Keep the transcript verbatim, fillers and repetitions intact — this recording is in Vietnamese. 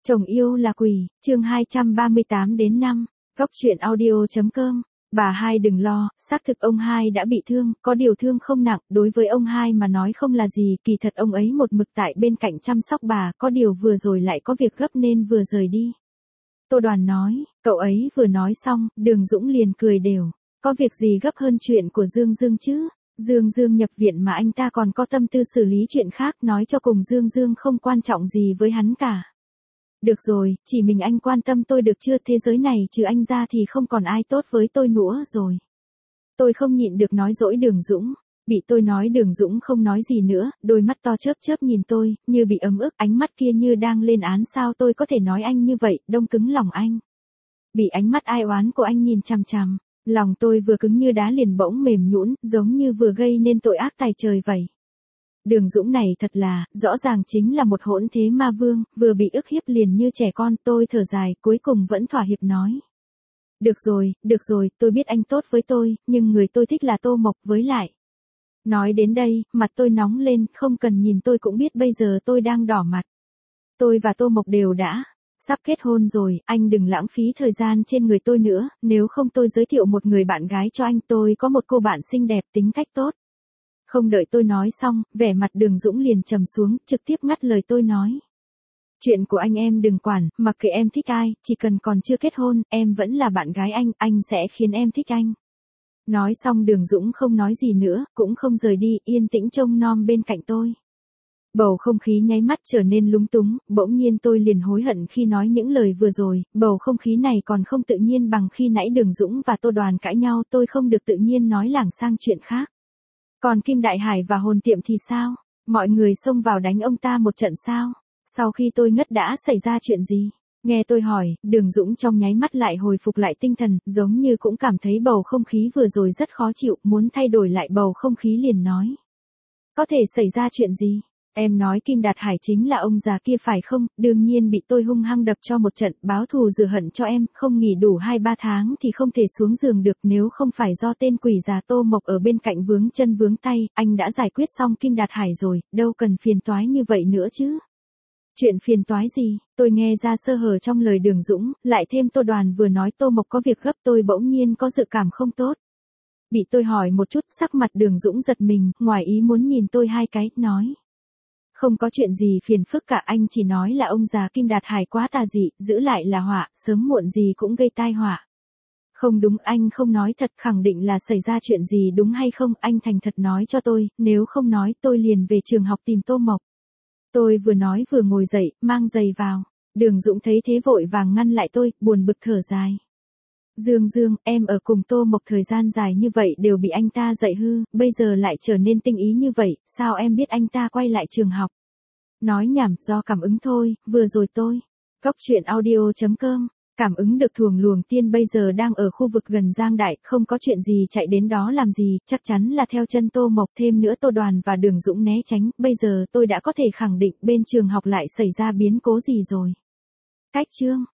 Chồng yêu là quỷ, chương hai trăm ba mươi tám đến năm, Góc truyện audio.com. Bà hai đừng lo, xác thực ông hai đã bị thương, có điều thương không nặng, đối với ông hai mà nói không là gì, kỳ thật ông ấy một mực tại bên cạnh chăm sóc bà, có điều vừa rồi lại có việc gấp nên vừa rời đi. Tô Đoàn nói, cậu ấy vừa nói xong, Đường Dũng liền cười đều, có việc gì gấp hơn chuyện của Dương Dương chứ? Dương Dương nhập viện mà anh ta còn có tâm tư xử lý chuyện khác, nói cho cùng Dương Dương không quan trọng gì với hắn cả. Được rồi, chỉ mình anh quan tâm tôi được chưa, thế giới này trừ anh ra thì không còn ai tốt với tôi nữa rồi. Tôi không nhịn được nói dỗi Đường Dũng, bị tôi nói Đường Dũng không nói gì nữa, đôi mắt to chớp chớp nhìn tôi, như bị ấm ức, ánh mắt kia như đang lên án sao tôi có thể nói anh như vậy, đông cứng lòng anh. Bị ánh mắt ai oán của anh nhìn chằm chằm, lòng tôi vừa cứng như đá liền bỗng mềm nhũn, giống như vừa gây nên tội ác tày trời vậy. Đường Dũng này thật là, rõ ràng chính là một hỗn thế ma vương, vừa bị ức hiếp liền như trẻ con, tôi thở dài, cuối cùng vẫn thỏa hiệp nói. Được rồi, được rồi, tôi biết anh tốt với tôi, nhưng người tôi thích là Tô Mộc, với lại. Nói đến đây, mặt tôi nóng lên, không cần nhìn tôi cũng biết bây giờ tôi đang đỏ mặt. Tôi và Tô Mộc đều đã sắp kết hôn rồi, anh đừng lãng phí thời gian trên người tôi nữa, nếu không tôi giới thiệu một người bạn gái cho anh, tôi có một cô bạn xinh đẹp tính cách tốt. Không đợi tôi nói xong, vẻ mặt Đường Dũng liền trầm xuống, trực tiếp ngắt lời tôi nói. Chuyện của anh em đừng quản, mặc kệ em thích ai, chỉ cần còn chưa kết hôn, em vẫn là bạn gái anh, anh sẽ khiến em thích anh. Nói xong Đường Dũng không nói gì nữa, cũng không rời đi, yên tĩnh trông nom bên cạnh tôi. Bầu không khí nháy mắt trở nên lúng túng, bỗng nhiên tôi liền hối hận khi nói những lời vừa rồi, bầu không khí này còn không tự nhiên bằng khi nãy Đường Dũng và Tô Đoàn cãi nhau, tôi không được tự nhiên nói lảng sang chuyện khác. Còn Kim Đại Hải và Hồn Tiệm thì sao? Mọi người xông vào đánh ông ta một trận sao? Sau khi tôi ngất đã xảy ra chuyện gì? Nghe tôi hỏi, Đường Dũng trong nháy mắt lại hồi phục lại tinh thần, giống như cũng cảm thấy bầu không khí vừa rồi rất khó chịu, muốn thay đổi lại bầu không khí liền nói. Có thể xảy ra chuyện gì? Em nói Kim Đạt Hải chính là ông già kia phải không? Đương nhiên bị tôi hung hăng đập cho một trận, báo thù rửa hận cho em, không nghỉ đủ hai ba tháng thì không thể xuống giường được, nếu không phải do tên quỷ già Tô Mộc ở bên cạnh vướng chân vướng tay, anh đã giải quyết xong Kim Đạt Hải rồi, đâu cần phiền toái như vậy nữa chứ. Chuyện phiền toái gì? Tôi nghe ra sơ hở trong lời Đường Dũng, lại thêm Tô Đoàn vừa nói Tô Mộc có việc gấp, tôi bỗng nhiên có dự cảm không tốt. Bị tôi hỏi một chút, sắc mặt Đường Dũng giật mình, ngoài ý muốn nhìn tôi hai cái, nói. Không có chuyện gì phiền phức cả, anh chỉ nói là ông già Kim Đạt Hải quá tà dị, giữ lại là họa, sớm muộn gì cũng gây tai họa. Không đúng, anh không nói thật, khẳng định là xảy ra chuyện gì đúng hay không, anh thành thật nói cho tôi, nếu không nói tôi liền về trường học tìm Tô Mộc. Tôi vừa nói vừa ngồi dậy, mang giày vào. Đường Dũng thấy thế vội vàng ngăn lại tôi, buồn bực thở dài. Dương Dương, em ở cùng Tô Mộc thời gian dài như vậy đều bị anh ta dạy hư, bây giờ lại trở nên tinh ý như vậy, sao em biết anh ta quay lại trường học? Nói nhảm, do cảm ứng thôi, vừa rồi tôi. Góc truyện audio.com, cảm ứng được thuồng luồng tiên bây giờ đang ở khu vực gần Giang Đại, không có chuyện gì chạy đến đó làm gì, chắc chắn là theo chân Tô Mộc, thêm nữa Tô Đoàn và Đường Dũng né tránh, bây giờ tôi đã có thể khẳng định bên trường học lại xảy ra biến cố gì rồi. Cách chương.